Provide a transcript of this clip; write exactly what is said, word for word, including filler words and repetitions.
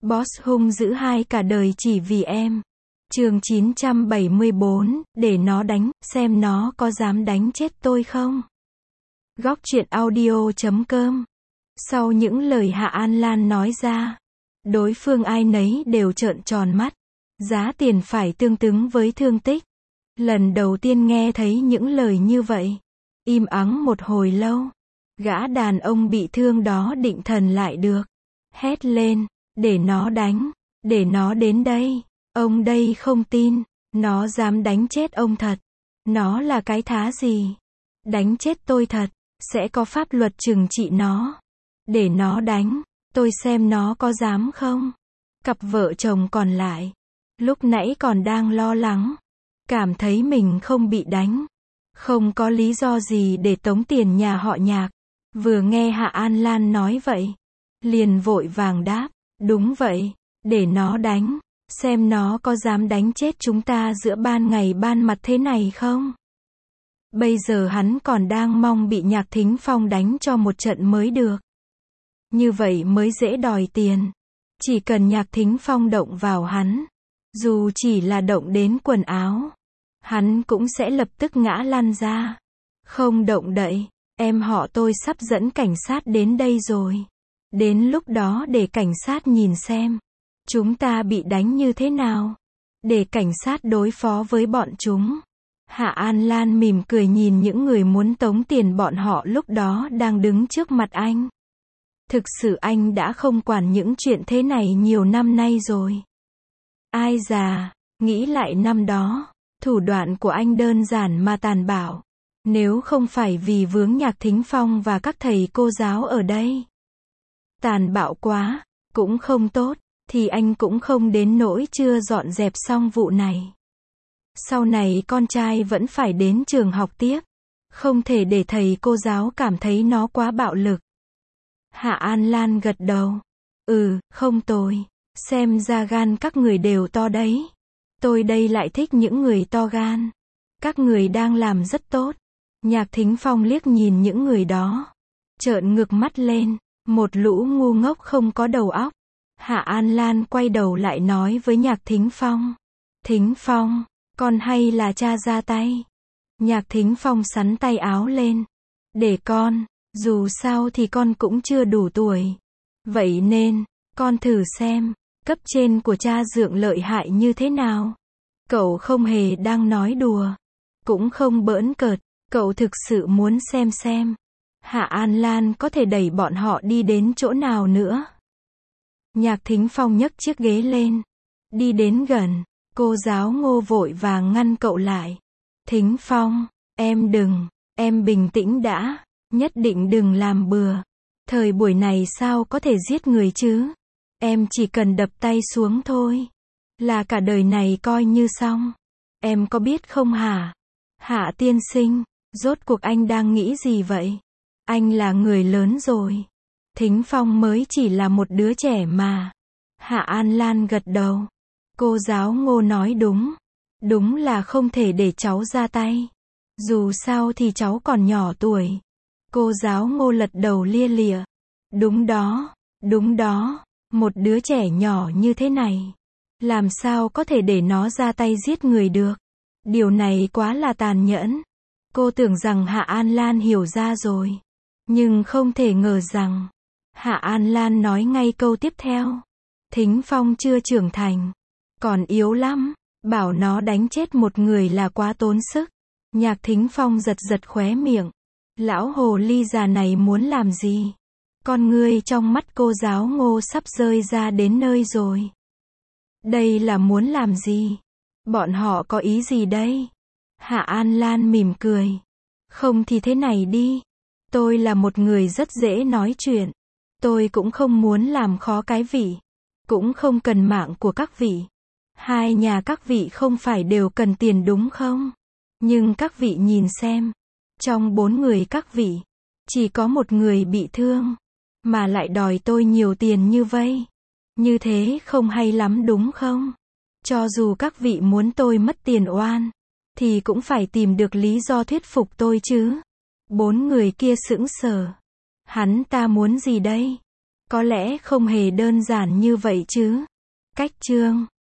Boss hung dữ hai cả đời chỉ vì em. Chương chín trăm bảy mươi bốn, để nó đánh, xem nó có dám đánh chết tôi không. Góc truyện audio chấm com. Sau những lời Hạ An Lan nói ra, đối phương ai nấy đều trợn tròn mắt. Giá tiền phải tương ứng với thương tích. Lần đầu tiên nghe thấy những lời như vậy, im ắng một hồi lâu, gã đàn ông bị thương đó định thần lại được, hét lên, để nó đánh, để nó đến đây. Ông đây không tin, nó dám đánh chết ông thật. Nó là cái thá gì? Đánh chết tôi thật, sẽ có pháp luật trừng trị nó. Để nó đánh, tôi xem nó có dám không? Cặp vợ chồng còn lại, lúc nãy còn đang lo lắng, cảm thấy mình không bị đánh, không có lý do gì để tống tiền nhà họ Nhạc. Vừa nghe Hạ An Lan nói vậy, liền vội vàng đáp, đúng vậy, để nó đánh, xem nó có dám đánh chết chúng ta giữa ban ngày ban mặt thế này không. Bây giờ hắn còn đang mong bị Nhạc Thính Phong đánh cho một trận mới được. Như vậy mới dễ đòi tiền. Chỉ cần Nhạc Thính Phong động vào hắn, dù chỉ là động đến quần áo, hắn cũng sẽ lập tức ngã lăn ra. Không động đậy, em họ tôi sắp dẫn cảnh sát đến đây rồi. Đến lúc đó để cảnh sát nhìn xem chúng ta bị đánh như thế nào, để cảnh sát đối phó với bọn chúng. Hạ An Lan mỉm cười nhìn những người muốn tống tiền bọn họ lúc đó đang đứng trước mặt anh. Thực sự anh đã không quản những chuyện thế này nhiều năm nay rồi. Ai già, nghĩ lại năm đó, thủ đoạn của anh đơn giản mà tàn bạo. Nếu không phải vì vướng Nhạc Thính Phong và các thầy cô giáo ở đây, tàn bạo quá, cũng không tốt, thì anh cũng không đến nỗi chưa dọn dẹp xong vụ này. Sau này con trai vẫn phải đến trường học tiếp, không thể để thầy cô giáo cảm thấy nó quá bạo lực. Hạ An Lan gật đầu. Ừ, không tồi, xem ra gan các người đều to đấy. Tôi đây lại thích những người to gan. Các người đang làm rất tốt. Nhạc Thính Phong liếc nhìn những người đó, trợn ngược mắt lên, một lũ ngu ngốc không có đầu óc. Hạ An Lan quay đầu lại nói với Nhạc Thính Phong. Thính Phong, con hay là cha ra tay? Nhạc Thính Phong sắn tay áo lên. Để con, dù sao thì con cũng chưa đủ tuổi. Vậy nên, con thử xem, cấp trên của cha Dượng lợi hại như thế nào. Cậu không hề đang nói đùa, cũng không bỡn cợt, cậu thực sự muốn xem xem Hạ An Lan có thể đẩy bọn họ đi đến chỗ nào nữa. Nhạc Thính Phong nhấc chiếc ghế lên, đi đến gần, cô giáo Ngô vội vàng ngăn cậu lại. Thính Phong, em đừng, em bình tĩnh đã, nhất định đừng làm bừa. Thời buổi này sao có thể giết người chứ? Em chỉ cần đập tay xuống thôi, là cả đời này coi như xong. Em có biết không hả? Hạ tiên sinh, rốt cuộc anh đang nghĩ gì vậy? Anh là người lớn rồi. Thính Phong mới chỉ là một đứa trẻ mà. Hạ An Lan gật đầu. Cô giáo Ngô nói đúng. Đúng là không thể để cháu ra tay. Dù sao thì cháu còn nhỏ tuổi. Cô giáo Ngô lật đầu lia lịa. Đúng đó, đúng đó, một đứa trẻ nhỏ như thế này, làm sao có thể để nó ra tay giết người được? Điều này quá là tàn nhẫn. Cô tưởng rằng Hạ An Lan hiểu ra rồi, nhưng không thể ngờ rằng Hạ An Lan nói ngay câu tiếp theo. Thính Phong chưa trưởng thành, còn yếu lắm, bảo nó đánh chết một người là quá tốn sức. Nhạc Thính Phong giật giật khóe miệng. Lão hồ ly già này muốn làm gì? Con ngươi trong mắt cô giáo Ngô sắp rơi ra đến nơi rồi. Đây là muốn làm gì? Bọn họ có ý gì đây? Hạ An Lan mỉm cười. Không thì thế này đi. Tôi là một người rất dễ nói chuyện. Tôi cũng không muốn làm khó cái vị. Cũng không cần mạng của các vị. Hai nhà các vị không phải đều cần tiền đúng không? Nhưng các vị nhìn xem. Trong bốn người các vị, chỉ có một người bị thương, mà lại đòi tôi nhiều tiền như vậy. Như thế không hay lắm đúng không? Cho dù các vị muốn tôi mất tiền oan, thì cũng phải tìm được lý do thuyết phục tôi chứ. Bốn người kia sững sờ. Hắn ta muốn gì đây? Có lẽ không hề đơn giản như vậy chứ. Cách chương